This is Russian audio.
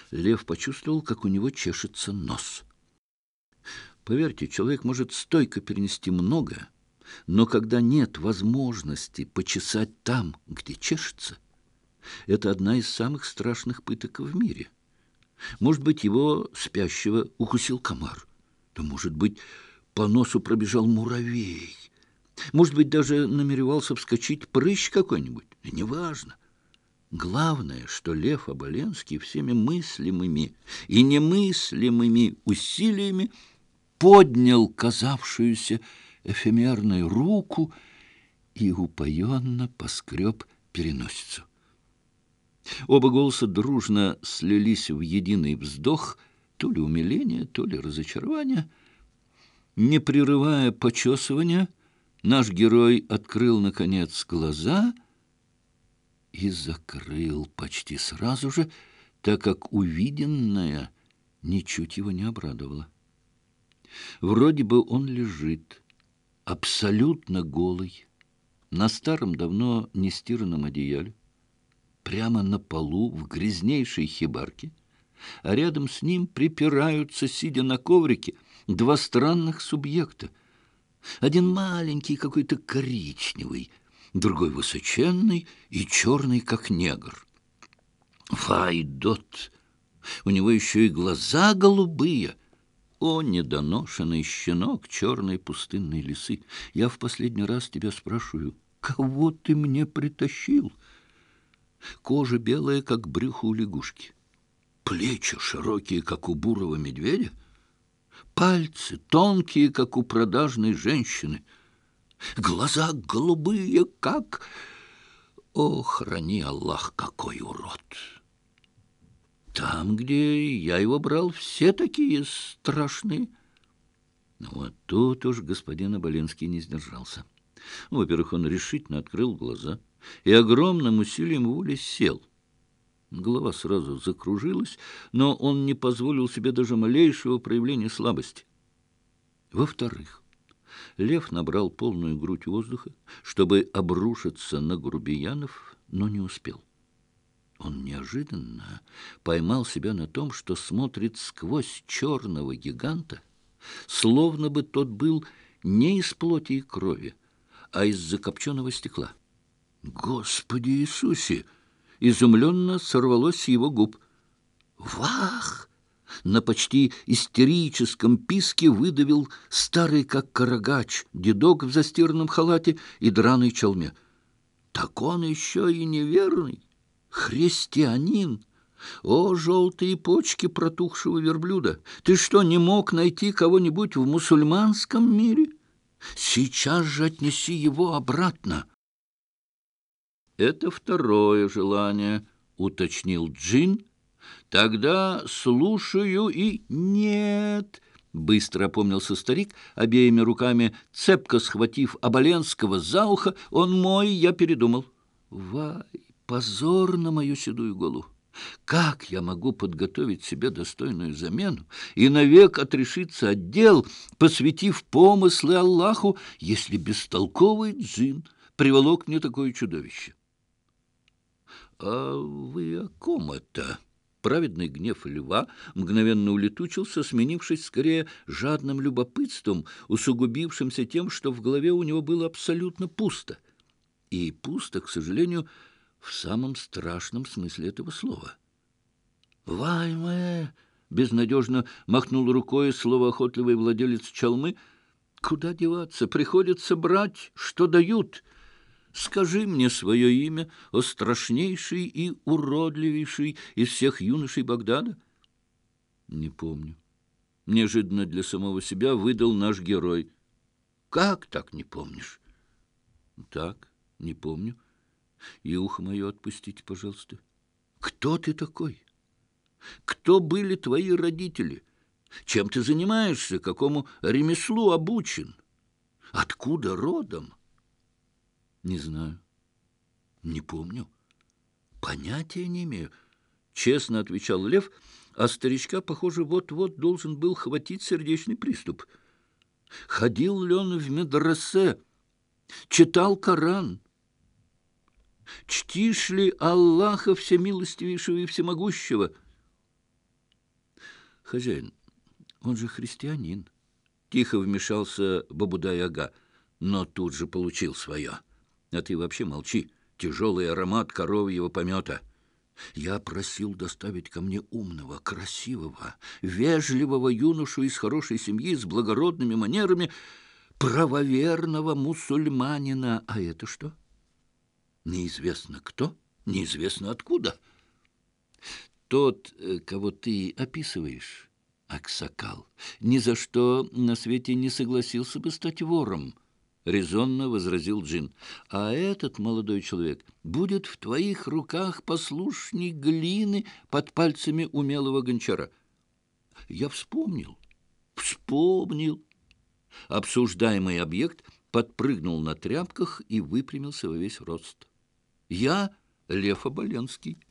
Лев почувствовал, как у него чешется нос. Поверьте, человек может стойко перенести многое, но когда нет возможности почесать там, где чешется, это одна из самых страшных пыток в мире. Может быть, его спящего укусил комар, да, может быть, по носу пробежал муравей, может быть, даже намеревался вскочить прыщ какой-нибудь, неважно. Главное, что Лев Оболенский всеми мыслимыми и немыслимыми усилиями поднял казавшуюся эфемерной руку и упоенно поскреб переносицу. Оба голоса дружно слились в единый вздох, то ли умиления, то ли разочарования. Не прерывая почесывания, наш герой открыл, наконец, глаза и закрыл почти сразу же, так как увиденное ничуть его не обрадовало. Вроде бы он лежит, абсолютно голый, на старом, давно нестиранном одеяле, прямо на полу в грязнейшей хибарке, а рядом с ним припираются, сидя на коврике, два странных субъекта. Один маленький, какой-то коричневый, другой высоченный и черный, как негр. Вайдот! У него еще и глаза голубые. О, недоношенный щенок черной пустынной лисы! Я в последний раз тебя спрашиваю, кого ты мне притащил? Кожа белая, как брюхо у лягушки, плечи широкие, как у бурого медведя, пальцы тонкие, как у продажной женщины, глаза голубые, как... О, храни Аллах, какой урод! Там, где я его брал, все такие страшные. Ну, вот тут уж господин Оболенский не сдержался. Во-первых, он решительно открыл глаза и огромным усилием воли сел. Голова сразу закружилась, но он не позволил себе даже малейшего проявления слабости. Во-вторых, Лев набрал полную грудь воздуха, чтобы обрушиться на грубиянов, но не успел. Он неожиданно поймал себя на том, что смотрит сквозь черного гиганта, словно бы тот был не из плоти и крови, а из закопченного стекла. «Господи Иисусе!» — изумленно сорвалось с его губ. «Вах!» — на почти истерическом писке выдавил старый, как карагач, дедок в застиранном халате и драной чалме. «Так он еще и неверный! Христианин! О, желтые почки протухшего верблюда! Ты что, не мог найти кого-нибудь в мусульманском мире? Сейчас же отнеси его обратно!» «Это второе желание», — уточнил Джин. «Тогда слушаю и...» «Нет!» — быстро опомнился старик, обеими руками цепко схватив Оболенского за ухо. «Он мой, я передумал». «Вай, позор на мою седую голову! Как я могу подготовить себе достойную замену и навек отрешиться от дел, посвятив помыслы Аллаху, если бестолковый Джин приволок мне такое чудовище?» «А вы о ком это?» Праведный гнев льва мгновенно улетучился, сменившись скорее жадным любопытством, усугубившимся тем, что в голове у него было абсолютно пусто. И пусто, к сожалению, в самом страшном смысле этого слова. «Вайме!» — безнадежно махнул рукой словоохотливый владелец чалмы. «Куда деваться? Приходится брать, что дают. Скажи мне свое имя, о страшнейший и уродливейший из всех юношей Багдада». «Не помню». Неожиданно для самого себя выдал наш герой. «Как так не помнишь?» «Так, не помню. И ухо мое отпустите, пожалуйста. Кто ты такой? Кто были твои родители? Чем ты занимаешься? Какому ремеслу обучен? Откуда родом?» «Не знаю. Не помню. Понятия не имею», — честно отвечал Лев, а старичка, похоже, вот-вот должен был хватить сердечный приступ. Ходил ли он в медресе? Читал Коран? Чтишь ли Аллаха Всемилостивейшего и Всемогущего? Хозяин, он же христианин. Тихо вмешался Бабудай-ага, но тут же получил свое. А ты вообще молчи. Тяжелый аромат коровьего помета. Я просил доставить ко мне умного, красивого, вежливого юношу из хорошей семьи с благородными манерами, правоверного мусульманина. А это что? Неизвестно кто, неизвестно откуда. Тот, кого ты описываешь, Аксакал, ни за что на свете не согласился бы стать вором, — резонно возразил Джин. А этот молодой человек будет в твоих руках послушней глины под пальцами умелого гончара. Я вспомнил. Обсуждаемый объект подпрыгнул на тряпках и выпрямился во весь рост. Я Лев Оболенский.